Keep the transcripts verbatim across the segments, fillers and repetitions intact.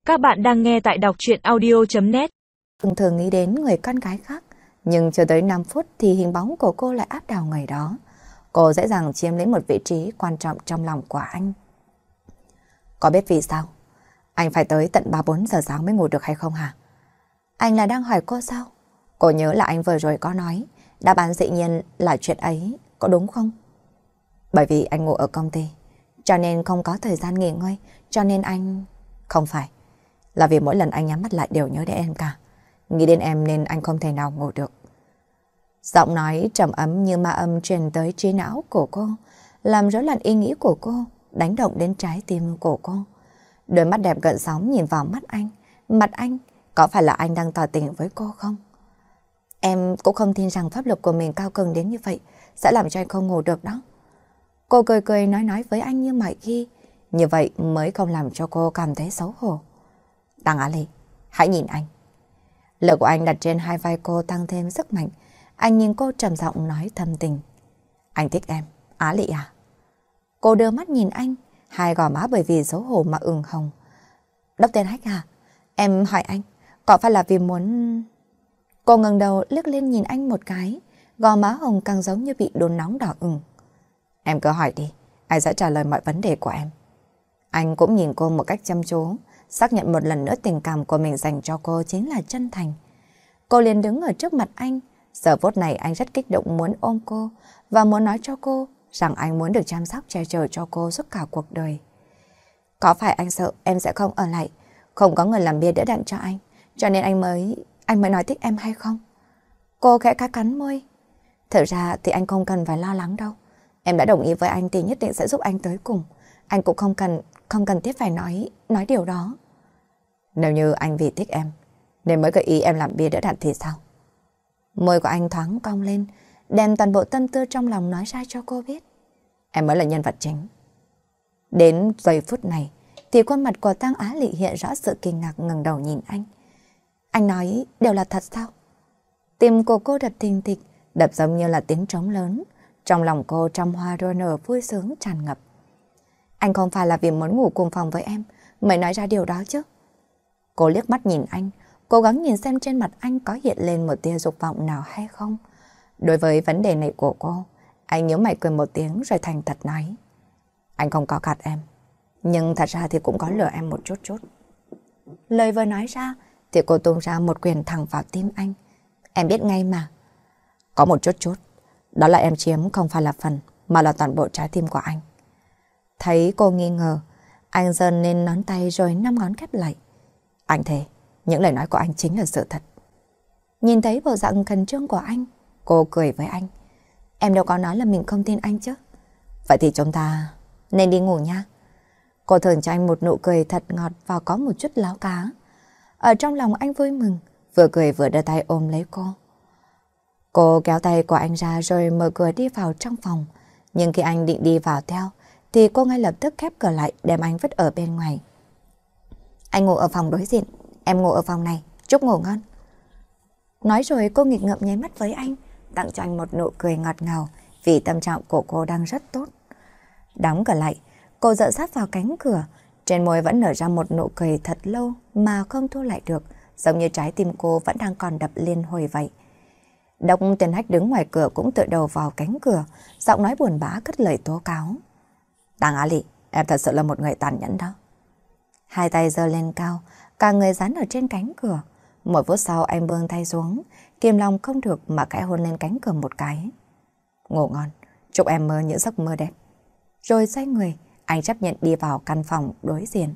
Các bạn đang nghe tại đọc truyện audio chấm net. Thường thường nghĩ đến người con gái khác, nhưng chưa tới năm phút thì hình bóng của cô lại áp đảo người đó. Cô dễ dàng chiếm lấy một vị trí quan trọng trong lòng của anh. Có biết vì sao? Anh phải tới tận ba bốn giờ sáng mới ngủ được hay không hả? Anh là đang hỏi cô sao? Cô nhớ là anh vừa rồi có nói, đáp án dĩ nhiên là chuyện ấy, có đúng không? Bởi vì anh ngủ ở công ty, cho nên không có thời gian nghỉ ngơi, cho nên anh... Không phải, là vì mỗi lần anh nhắm mắt lại đều nhớ đến em cả. Nghĩ đến em nên anh không thể nào ngủ được. Giọng nói trầm ấm như ma âm truyền tới trí não của cô, làm rối loạn ý nghĩ của cô, đánh động đến trái tim của cô. Đôi mắt đẹp gợn sóng nhìn vào mắt anh. Mặt anh, có phải là anh đang tỏ tình với cô không? Em cũng không tin rằng pháp lực của mình cao cường đến như vậy sẽ làm cho anh không ngủ được đó. Cô cười cười nói nói với anh như mọi khi, như vậy mới không làm cho cô cảm thấy xấu hổ. Đằng Á Lị, hãy nhìn anh. Lực của anh đặt trên hai vai cô tăng thêm sức mạnh. Anh nhìn cô trầm giọng nói thâm tình. Anh thích em, Á Lị à? Cô đưa mắt nhìn anh, hai gò má bởi vì xấu hổ mà ửng hồng. Đốc Tiên Hách à, em hỏi anh, có phải là vì muốn... Cô ngẩng đầu liếc lên nhìn anh một cái, gò má hồng càng giống như bị đun nóng đỏ ửng. Em cứ hỏi đi, anh sẽ trả lời mọi vấn đề của em. Anh cũng nhìn cô một cách chăm chú, xác nhận một lần nữa tình cảm của mình dành cho cô chính là chân thành. Cô liền đứng ở trước mặt anh. Giờ phút này anh rất kích động muốn ôm cô và muốn nói cho cô rằng anh muốn được chăm sóc che chở cho cô suốt cả cuộc đời. Có phải anh sợ em sẽ không ở lại, không có người làm bia đỡ đạn cho anh, cho nên anh mới anh mới nói thích em hay không? Cô khẽ cá cắn môi. Thật ra thì anh không cần phải lo lắng đâu. Em đã đồng ý với anh thì nhất định sẽ giúp anh tới cùng. Anh cũng không cần không cần thiết phải nói nói điều đó. Nếu như anh vì thích em nên mới gợi ý em làm bia đỡ đạn thì sao? Môi của anh thoáng cong lên, đem toàn bộ tâm tư trong lòng nói ra cho cô biết. Em mới là nhân vật chính. Đến giây phút này thì khuôn mặt của Tăng Á Lị hiện rõ sự kinh ngạc, ngẩng đầu nhìn anh. Anh nói đều là thật sao? Tim của cô đập thình thịch, đập giống như là tiếng trống lớn. Trong lòng cô trăm hoa đua nở vui sướng tràn ngập. Anh không phải là vì muốn ngủ cùng phòng với em mới nói ra điều đó chứ? Cô liếc mắt nhìn anh, cố gắng nhìn xem trên mặt anh có hiện lên một tia dục vọng nào hay không. Đối với vấn đề này của cô, anh nhíu mày cười một tiếng rồi thành thật nói. Anh không có gạt em, nhưng thật ra thì cũng có lừa em một chút chút. Lời vừa nói ra thì cô tung ra một quyền thẳng vào tim anh. Em biết ngay mà. Có một chút chút, đó là em chiếm không phải là phần mà là toàn bộ trái tim của anh. Thấy cô nghi ngờ, anh giơ lên ngón tay rồi năm ngón khép lại. Anh thề, những lời nói của anh chính là sự thật. Nhìn thấy bộ dạng khẩn trương của anh, cô cười với anh. Em đâu có nói là mình không tin anh chứ. Vậy thì chúng ta nên đi ngủ nha. Cô thường cho anh một nụ cười thật ngọt và có một chút láo cá. Ở trong lòng anh vui mừng, vừa cười vừa đưa tay ôm lấy cô. Cô kéo tay của anh ra rồi mở cửa đi vào trong phòng. Nhưng khi anh định đi vào theo thì cô ngay lập tức khép cửa lại đem anh vứt ở bên ngoài. Anh ngủ ở phòng đối diện, em ngủ ở phòng này, chúc ngủ ngon. Nói rồi cô nghịch ngợm nháy mắt với anh, tặng cho anh một nụ cười ngọt ngào vì tâm trạng của cô đang rất tốt. Đóng cửa lại, cô dựa sát vào cánh cửa, trên môi vẫn nở ra một nụ cười thật lâu mà không thu lại được, giống như trái tim cô vẫn đang còn đập liên hồi vậy. Đốc Tiên Hách đứng ngoài cửa cũng tựa đầu vào cánh cửa, giọng nói buồn bã cất lời tố cáo. Tăng Á Lị, em thật sự là một người tàn nhẫn đó. Hai tay giơ lên cao, cả người dán ở trên cánh cửa. Một phút sau anh buông tay xuống, kiềm lòng không được mà khẽ hôn lên cánh cửa một cái. Ngủ ngon, chúc em mơ những giấc mơ đẹp. Rồi xoay người, anh chấp nhận đi vào căn phòng đối diện.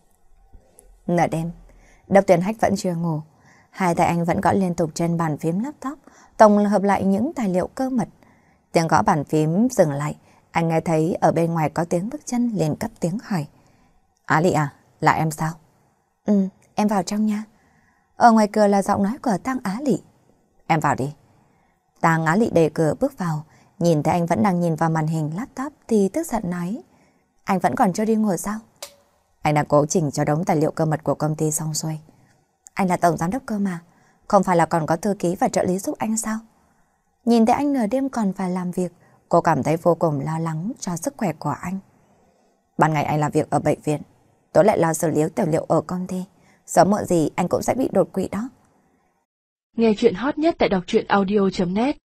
Nửa đêm, Đốc Tiên Hách vẫn chưa ngủ. Hai tay anh vẫn gõ liên tục trên bàn phím laptop, tổng hợp lại những tài liệu cơ mật. Tiếng gõ bàn phím dừng lại, anh nghe thấy ở bên ngoài có tiếng bước chân liền cất tiếng hỏi. Á Lị à, là em sao? Ừ, em vào trong nha. Ở ngoài cửa là giọng nói của Tăng Á Lị. Em vào đi. Tăng Á Lị đẩy cửa bước vào, nhìn thấy anh vẫn đang nhìn vào màn hình laptop thì tức giận nói. Anh vẫn còn chưa đi ngủ sao? Anh đang cố chỉnh cho đống tài liệu cơ mật của công ty xong xuôi. Anh là tổng giám đốc cơ mà, không phải là còn có thư ký và trợ lý giúp anh sao? Nhìn thấy anh nửa đêm còn phải làm việc, cô cảm thấy vô cùng lo lắng cho sức khỏe của anh. Ban ngày anh làm việc ở bệnh viện, tối lại lo xử lý tài liệu ở công ty. sớm muộn gì anh cũng sẽ bị đột quỵ đó. Nghe chuyện hot nhất tại đọc truyện audio chấm net.